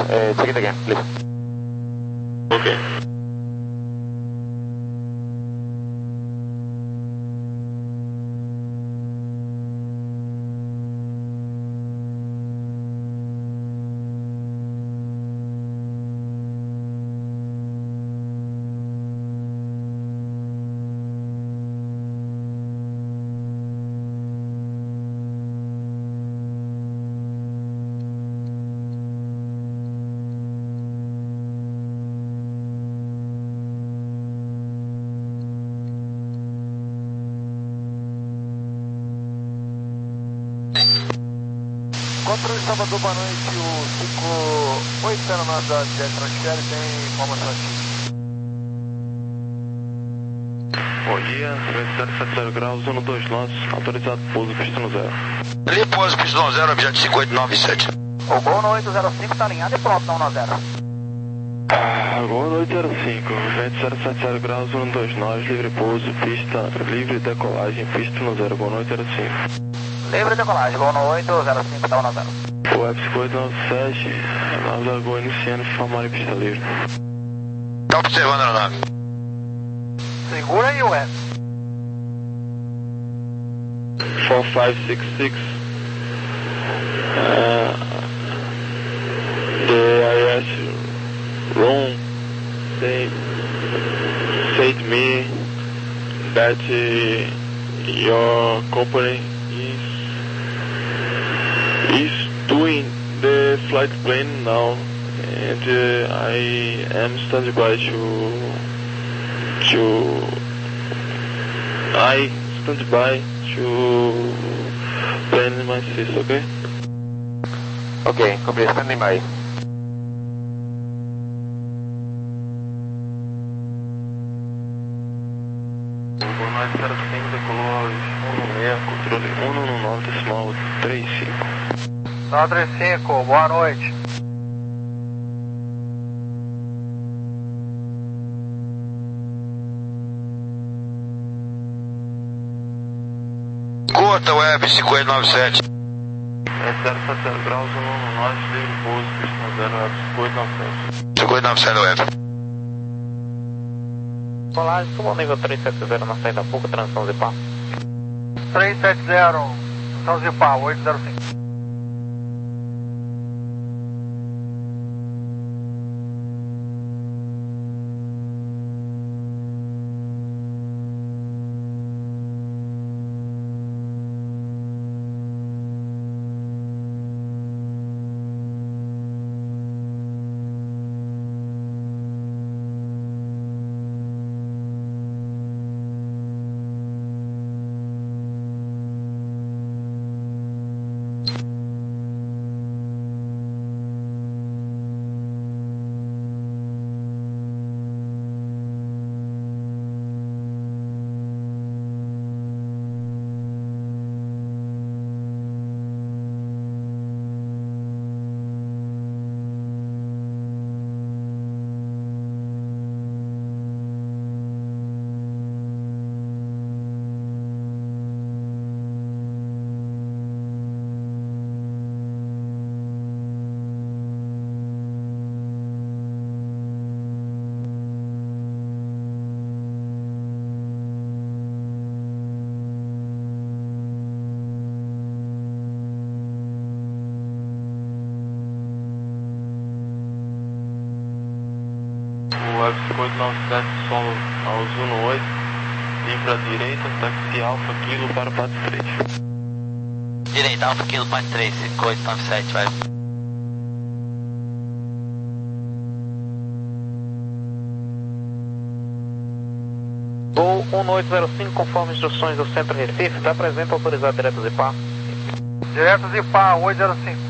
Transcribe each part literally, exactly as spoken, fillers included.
Uh, check it again, please. Okay. Controle Salvador, boa noite, o cinco oito zero nove da Jet Transfer tem informação aqui. Bom dia, zero sete zero graus, um dois nove, autorizado pouso, pista no zero. Ali, pouso, pista no zero, objeto cinco oito nove sete. O Gol no oito zero cinco está alinhado e pronto, não no zero. Ah, Gol no oito zero cinco, vento zero sete zero graus, um dois nove, livre pouso, pista, livre decolagem, pista no zero, Gol no oito zero cinco. Livre decolagem, Gol no oito zero cinco, está no zero. O F cinco oito nove sete, nave da Gol iniciando, formar em pista livre. Tá observando a aeronave. Segura aí o F. four five six six. Uh, the I S room say, say to me that uh, your company is is doing the flight plan now, and uh, I am standby to to I standby to plan my system, okay? Okay, copy, standing by. O nove zero cinco decolou aos um seis, controle um nove decimal três cinco. nove três cinco, boa noite. Curta, Web cinco oito nove sete. É zero sete zero graus, um nove, livre pouso, pista no zero, Web cinco oito nove sete. cinco oito nove sete, Web. Olá, suba ao nível três sete zero na saída pouco, transição Zipar. três sete zero, São Zipar, oito zero cinco. O F cinco oito nove sete solo aos um oito, livre à direita, táxi Alfa Kilo para Pato três. Direita, Alfa Kilo, Pato três, cinco oito nove sete, vai. Gol um oito zero cinco, conforme instruções do Centro Recife, está presente, autorizado direto Zipar. Direto Zipar, oito zero cinco.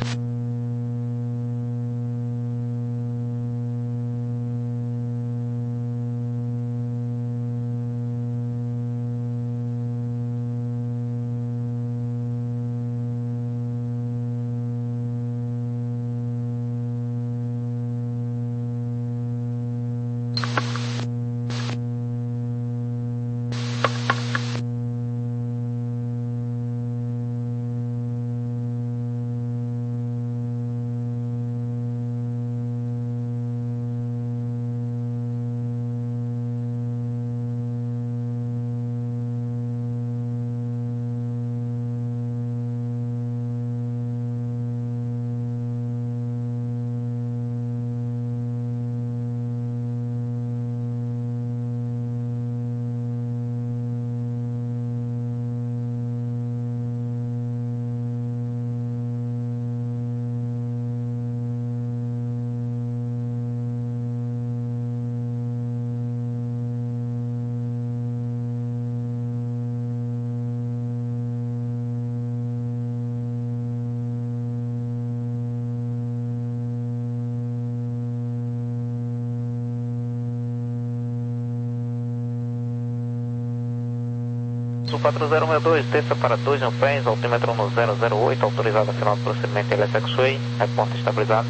pouso quatro zero seis dois, desça para dois mil pés, altímetro no zero zero oito, autorizado a final do procedimento I L S X-Way, reporte estabilizado.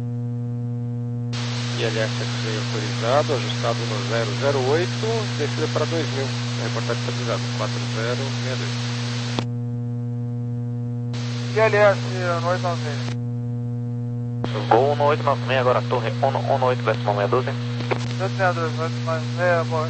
I L S X-Way autorizado, ajustado no zero zero oito, descida para dois mil, reportado estabilizado, quatro zero seis dois. I L S um oito nove seis. Gol um oito nove seis, agora torre um oito decimal meia dúzia. oito seis dois, oito nove seis, boa.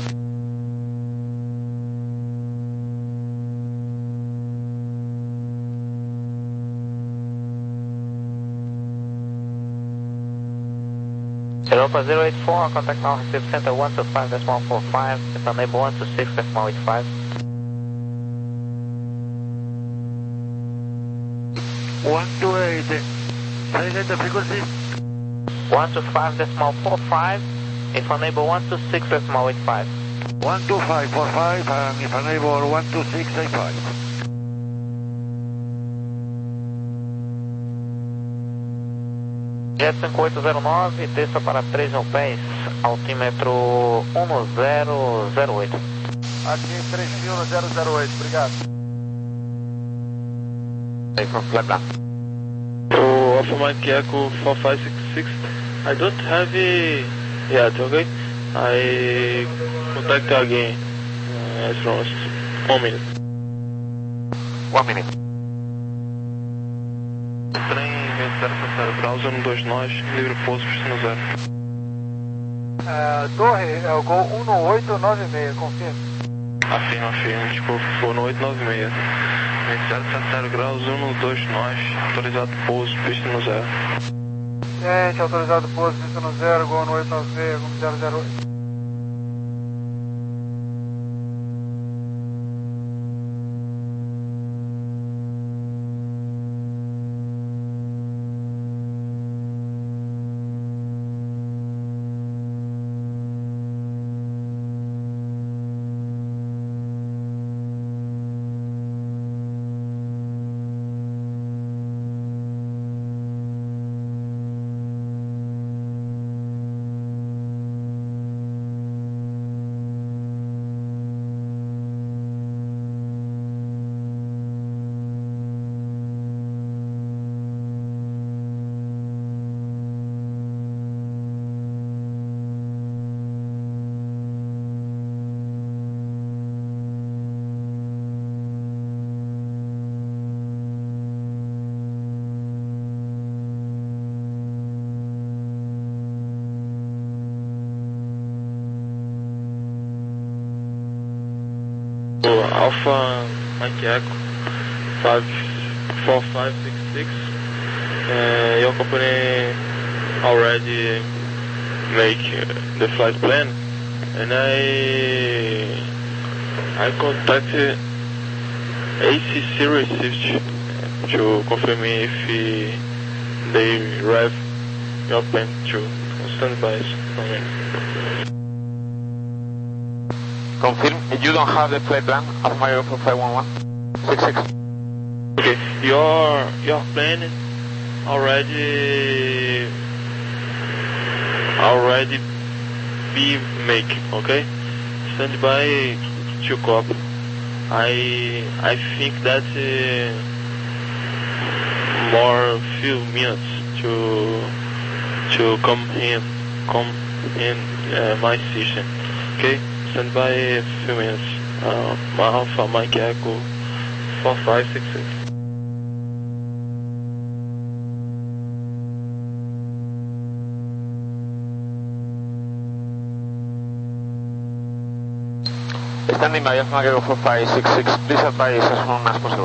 Europa zero eight four, contact now, receive center one two five decimal four five, enable one two six decimal eight five. one two eight, change the frequency. one two five decimal four five, if unable one two six decimal eight five. one two five four five, and if unable one two six eight five. Jet cinco oito zero nove, desça para três mil pés, altímetro um zero zero oito. Aqui três mil no zero zero oito, obrigado. Hey, from flat blank. So, Alpha Mike Echo four five six six, I don't have a yet, okay? I contact again, uh, as long as one minute. One minute. Trem vento zero sete zero graus, um dois nós, livre pouso, pista no zero. É, torre, é o gol um oito nove seis, confirma. Afirma, afirma, desculpa, foi no oito nove seis. Vento zero sete zero graus, um dois nós, autorizado pouso, pista no zero. Gente, autorizado pouso, pista no zero, gol no oito nove seis, como zero zero oito. Alpha Mike Echo five four five six six, uh, your company already make the flight plan, and I I contacted A C C received to confirm if they rev your plan to stand by for me. Confirm, you don't have the flight plan of my Aero five one one six six. Okay, your your plan already already be make, okay? Stand by to copy. I I think that uh, more few minutes to to come in come in uh, my system, okay? Stand by a few minutes. Uh, Alpha Mike Echo four five six six. Standing by Alpha Mike four five six six, please advise as soon as possible.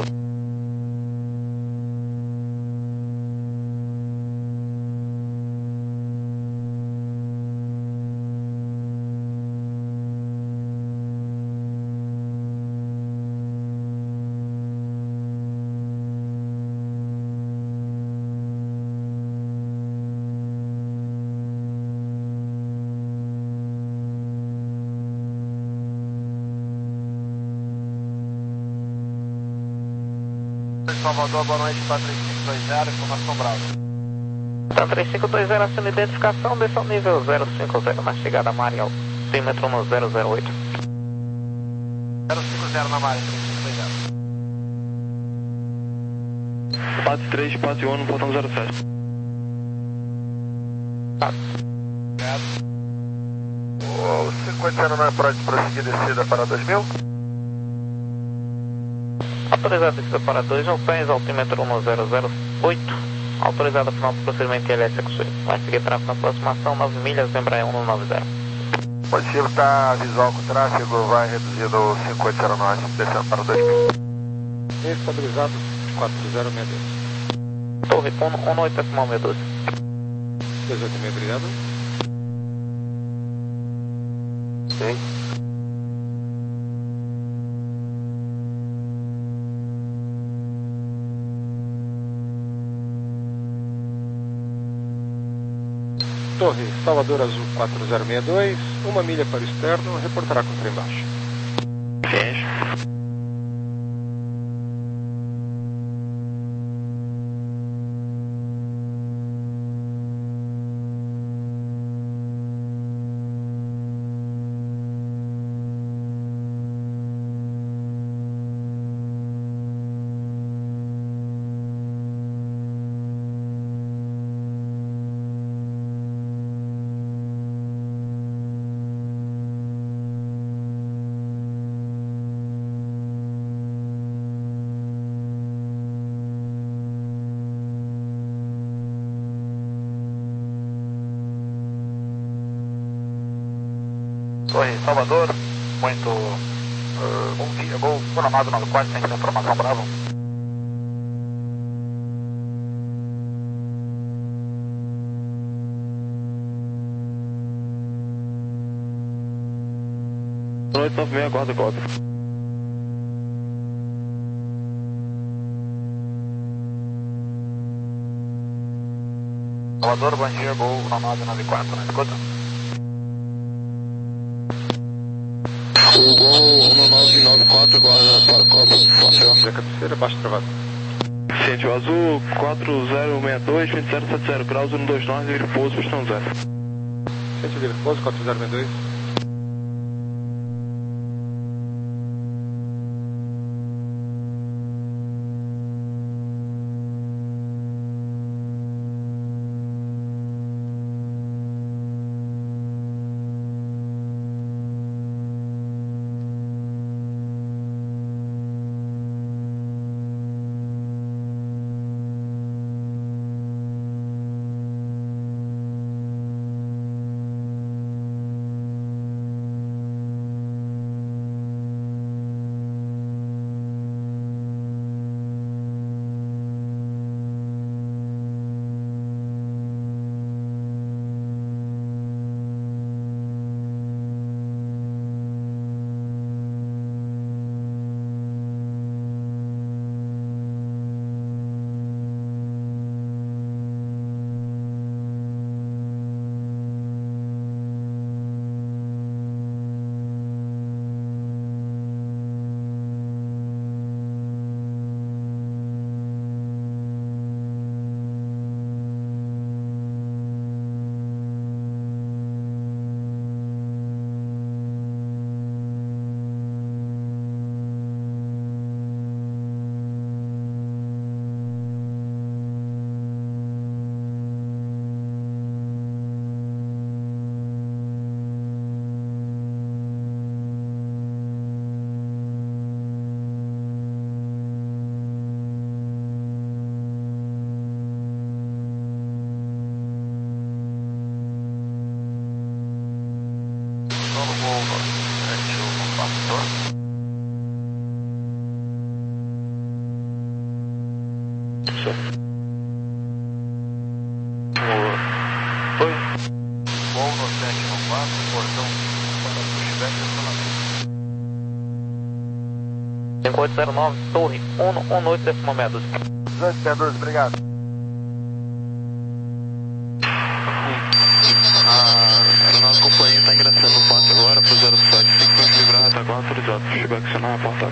Salvador, boa noite, quatro três cinco dois zero, informação Bravo. quatro três cinco dois zero, assume identificação, desça ao nível zero cinco zero na chegada Mari, altímetro no zero zero oito. zero cinco zero na Mari, três cinco Pat três, Pat um, portão zero sete. O cinquenta zero nove pode prosseguir descida para dois mil. Autorizado descida para dois mil pés, altímetro um zero zero oito. Autorizado final do procedimento L S X. Vai seguir tráfego na aproximação, nove milhas, Embraer um nove zero. Positivo, está visual com tráfego, vai reduzido o cinquenta zero nove, descendo para dois mil. Estabilizado quatro zero seis dois. Torre um, um oito decimal meia doze. dezoito e meio, obrigado. Sim. Torre, Salvador Azul quatro zero seis dois, uma milha para o externo, reportará com o trem baixo. Ciência. Torre Salvador, muito uh, bom dia, vou programado nove quatro, sem informação bravo. oito nove seis, guarda cópia. Salvador, bom dia, vou programado nove quatro, na escuta. O Gol um nove nove quatro, guarda para Copa, Marcelo. Zé Cabeceira, baixo travado. Ciente, o Azul quatro zero seis dois, vinte zero sete zero graus, um dois nove, livre pouso, pistão zero. Ciente, livre pouso, quatro zero seis dois. Oi. Voo no sete um quatro, portão para o Chivete, cinco oito zero nove, Torre um um oito decimal meia doze. dezoito seis doze, obrigado. A aeronave companhia está ingressando no pátio agora para o zero sete, cinquenta livrar retaguarda autorizado. Chega a acionar a porta.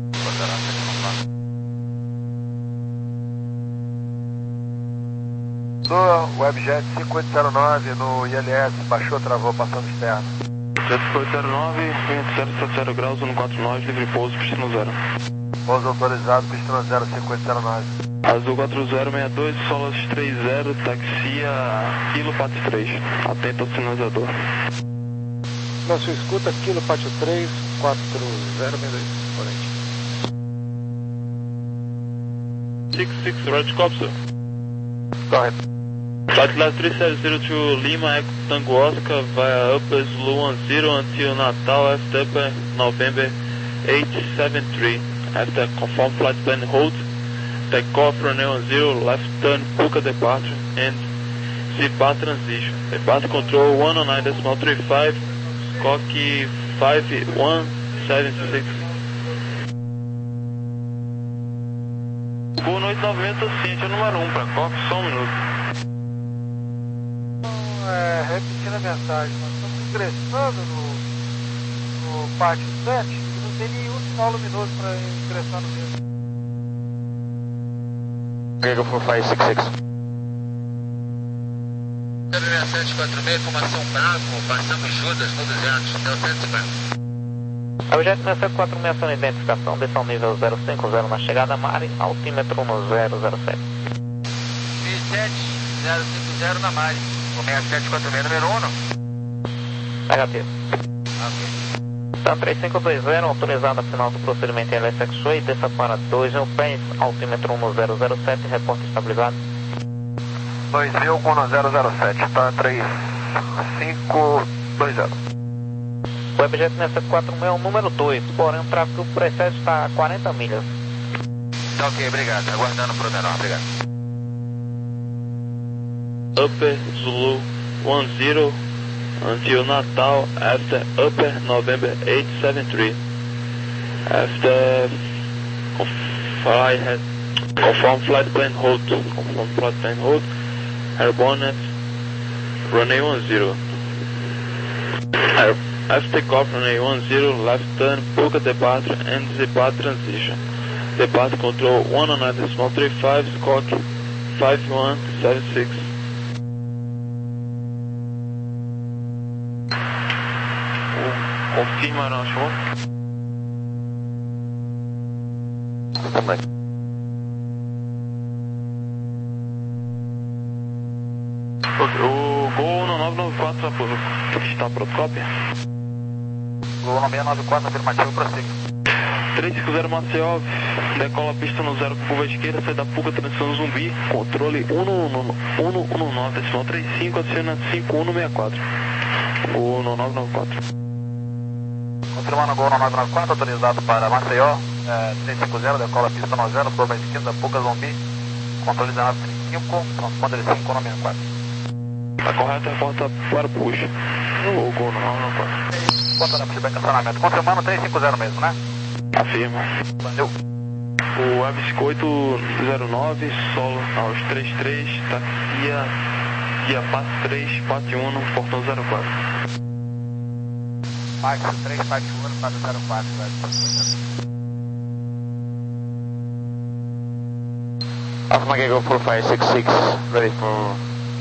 Do Webjet cinco oito zero nove no I L S, baixou, travou, passando externo. cinco oito zero nove, vinte zero sete zero graus, um quatro nove, livre pouso, pistão zero. Pouso autorizado, pista zero cinco oito zero nove. Azul quatro zero seis dois, Solas três zero, taxia Kilo Pátio três. Atento ao sinalizador. Nosso escuta, Kilo Pátio três, quatro zero seis dois, corrente. six six, right cop, sir. Correto. Flight Level three seven zero to Lima, Echo Tango Oscar, via Upper Zulu one zero until Natal, after Upper November eight seven three. After confirm flight plan hold, takeoff runway one zero, left turn, Puka departure, and Z-bar transition. Depart control one oh nine point three five, Coque five one seven six. Boa noite, noventa, Cintia número um, para Coque, só um minuto. É, repetindo a mensagem, nós estamos ingressando no, no pátio sete e não tem nenhum sinal luminoso para ingressar no mesmo. Gregor four five six six. zero seis sete quatro seis, formação Bravo, passamos Judas no duzentos, deu cento e cinquenta. Objeto seis sete quatro seis na identificação, desceu nível zero cinco zero na chegada Mari, altímetro no zero zero sete. seis sete zero cinco zero na Mari, seis sete quatro seis número um. Negativo. Ok. Então três cinco dois zero, autorizada final do procedimento em L S X-Way, desça para dois mil pés, altímetro no zero zero sete, reporte estabilizado. dois mil com no zero zero sete, tá três cinco dois zero. O objeto seis sete quatro seis é o número dois, porém o tráfego precede está a quarenta milhas. Tá ok, obrigado. Aguardando pro menor, obrigado. Upper Zulu one zero until Natal, after Upper November eight seven three. After fly head, confirm flight plan hold, confirm flight plan hold, air bonnet, runway one zero. Air, after takeoff, runway one zero, left turn, Puka departure and Z-bar transition. Depart control one oh nine point three five, Squawk five one seven six. Confirma, não achou? Também. O Gol no nove nove quatro está pronto, cópia? Gol no seis nove quatro, afirmativo, prossiga. três cinco zero Maceió, decola a pista no zero, curva esquerda, sai da Puka, transição Zumbi, controle um um nove, decimal trinta e cinco, adiciona cinco um seis quatro. O no nove nove quatro. Confirmando o Gol no nove nove quatro, autorizado para Maceió, é, três cinco zero, decola a pista no zero, curva esquerda, Puka Zumbi, controle dezenove trinta e cinco, transponder cinco um seis quatro. Tá correto, reporta para push. O Gol no nove nove quatro. Botando a feedback acionamento. Confirmando três cinco zero mesmo, né? Afirma. Valeu. O Avisco oito zero nove, solo aos trinta e três, taxia, guia P A S três, Pátio um, portão zero quatro. Pátio três, Pátio um, Pátio zero quatro, velho. Alpha Mike Echo four five six six, ready for...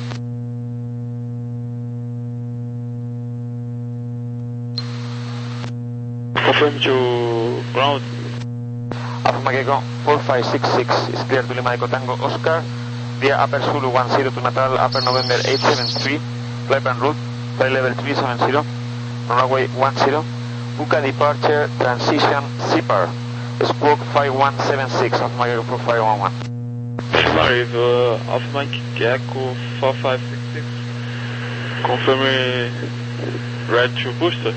Confirm to ground. Alpha Mike Echo four five six six is clear to Lima Echo Tango Oscar via Upper Zulu one zero to Natal, Upper November eight seven three, flight plan route, flight level three seven zero, runway one zero, Puka departure, transition, Z-bar, Squawk five one seven six, Alpha Mike Echo four five one one. Arrive uh, Alpha Mike Echo four five six six. Confirm red to booster.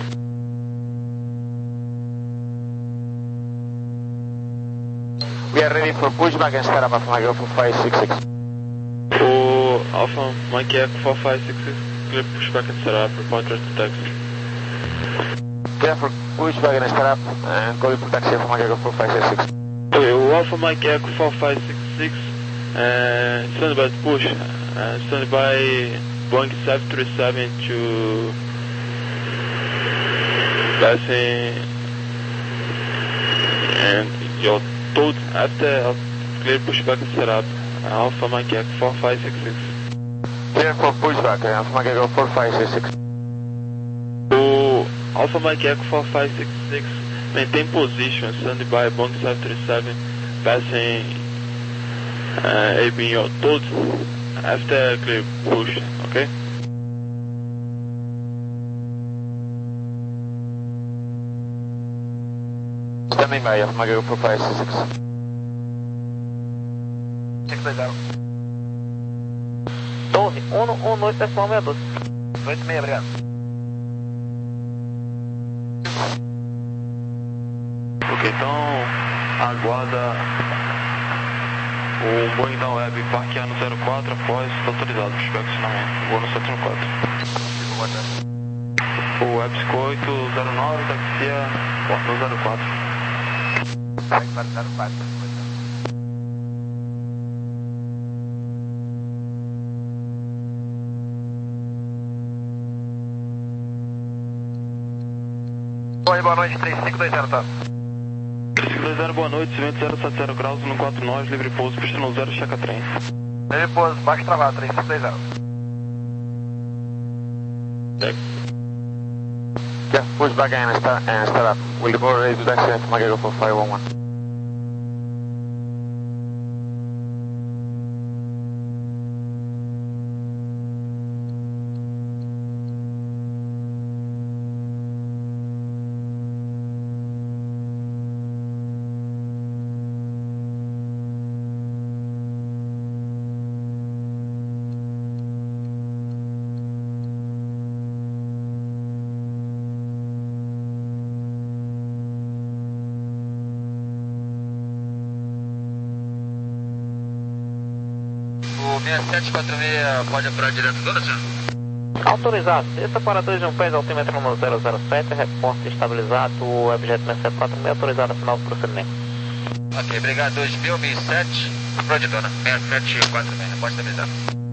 We are ready for pushback and start up Alpha Mike Echo four five six six. O Alpha Mike Echo four five six six, clear pushback and start up, report to taxi. Clear for pushback and start up and call for taxi Alpha Mike Echo four five six six. Okay, o Alpha Mike Echo four five six six, uh, stand by to push, uh, stand by Boeing seven three seven to passing and your told after clear pushback and set up, Alpha Mike Echo four five six six. Clear for pushback, Alpha Mike Echo four five six six. O Alpha Mike Echo four five six six, Maintain position, stand by, Boeing seven thirty-seven, passing uh, A B O, told after clear push, okay? Standing by, Alpha Mike four five six six. six dois zero. Torre, um oito decimal sessenta e dois. oito seis, obrigado. Ok, então aguarda o Boeing da Web parquear no zero quatro após está autorizado para chegar acionamento. Vou no sete um quatro. O Web oito zero nove taxia porta no zero quatro. Vai para zero quatro. Oi, boa noite, três cinco dois zero, tá? três cinco dois zero, boa noite, vento zero sete zero graus, no quatro nove, livre pouso, pista no zero, checa trem. Livre pouso, baixo travado, três cinco dois zero. Check. Yeah, push back and start, and start up. We'll report ready to taxi Alpha Mike four five one one. O seis sete quatro seis pode apurar direto do senhor? Autorizado, desça para dois um pés, altímetro número zero zero sete, reporte estabilizado, o objeto seis sete quatro seis, autorizado a final do procedimento. Ok, obrigado. dois mil, mil e sete, Prodidona, seis sete quatro seis, reporte estabilizado.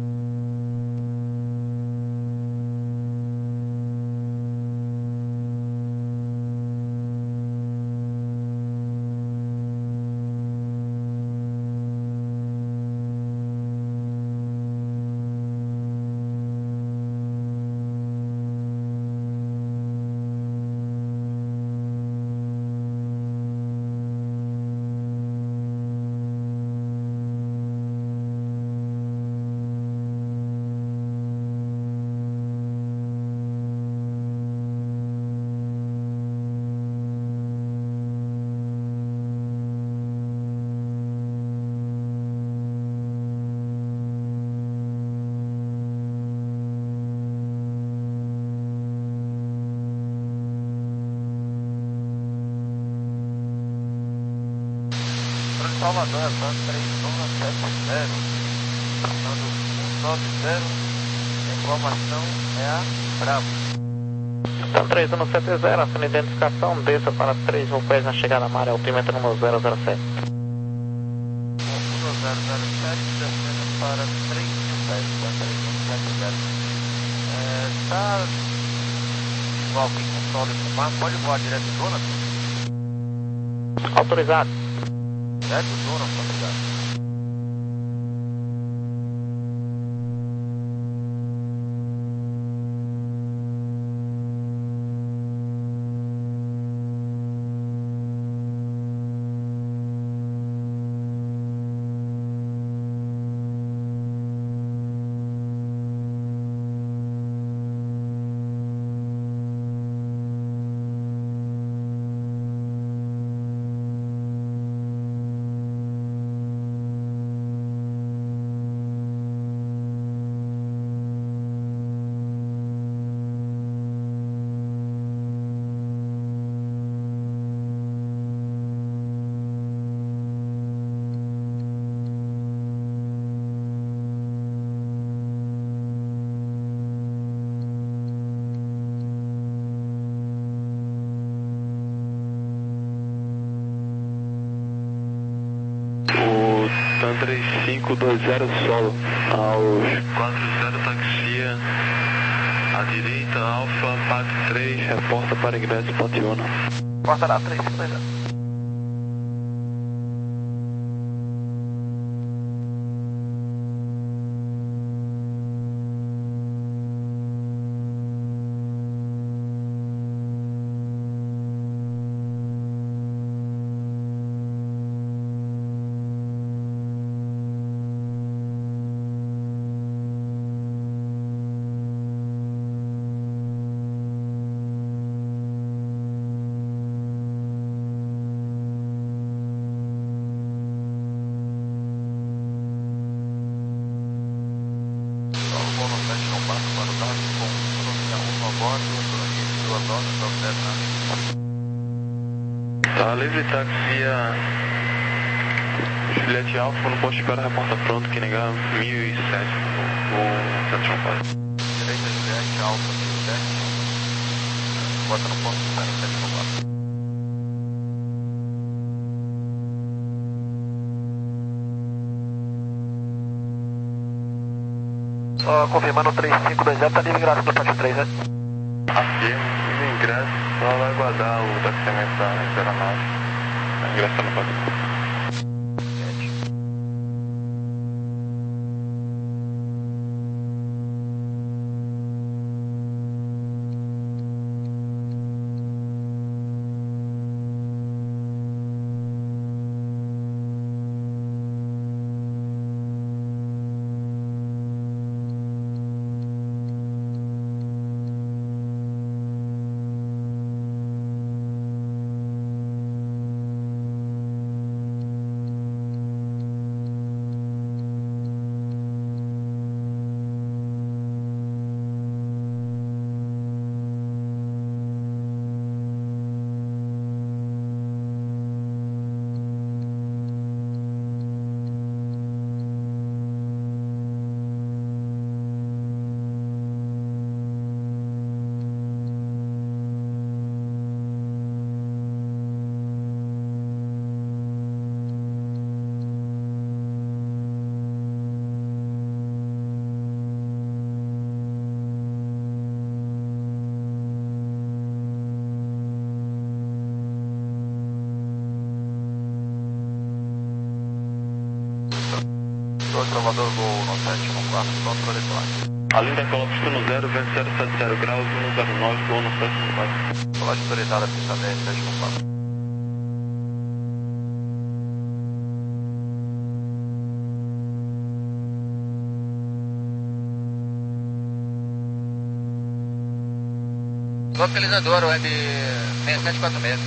Salvador, Atlanta três um sete zero, passando um nove zero, informação é a Bravo. Então três um sete zero, ação de identificação, desça para três mil pés na chegada à maré, altímetro número zero zero sete. um zero zero sete, descendo para três mil pés, três um sete zero. Está igual que controle do mar, pode voar direto do Jonathan? Autorizado. Direto do Jonathan, obrigado. três cinco dois zero solo, aos quatro zero taxia, à direita, Alfa, Pac três, reporta para ingresso Pationa. Porta lá, três cinco dois zero. Tá livre, táxi via Juliette Alfa, no posto de espera, reporta pronto, que negar mil e sete, com Central Park. Direita Juliette Alfa mil e sete, bota no ponto de espera sete quatro. Só confirmando três cinco dois zero, tá livre ingresso do pátio três, né? Afirmo, livre ingresso, só vai aguardar o taxamento da aeronave. Tá ingressando no pátio. Salvador Gol no sete um quatro, controle placa. Além da cola pista no zero, vento zero sete zero graus, um zero nove, Gol no sete um quatro. Colagem autorizada, pista dez, sete um quatro. Localizador, web seis sete quatro seis.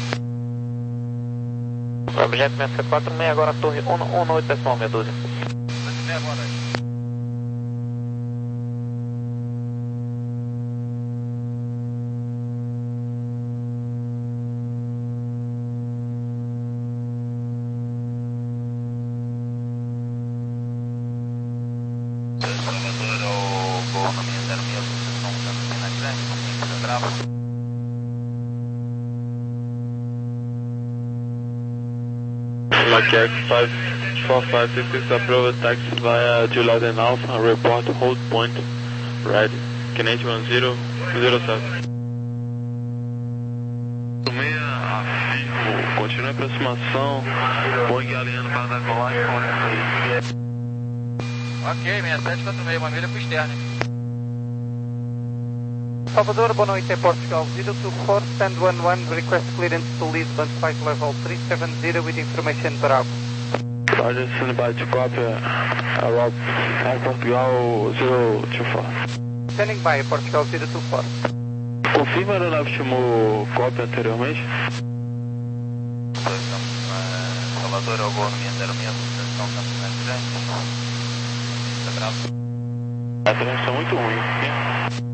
Objeto seis sete quatro seis, agora torre um oito decimal meia dúzia. Boa noite. Salvador ao Gol na minha zero seis, sucessão da Pena Grande, no cinco Bravo. Lucky X five four five six six, approve taxi via Juliet and Alpha, report hold point, right, Canadian one zero zero seven. Afirmo, continue a aproximação, Boeing alinhando para dar colagem com Ok, seis sete quatro seis, uma milha pro externo. Salvador, boa noite, é Portugal zero two four, stand one one, request clearance to Lisbon, flight level three seven zero with information Bravo. Roger, send by to copy, uh, Rob, Air Portugal zero two four. Standing by, Portugal zero two four. Confirma a aeronave chamou cópia anteriormente? Salvador ao Gol na minha zero seis, sucessão da Pena Grande, no cinco Bravo. A transmissão é muito ruim, hein?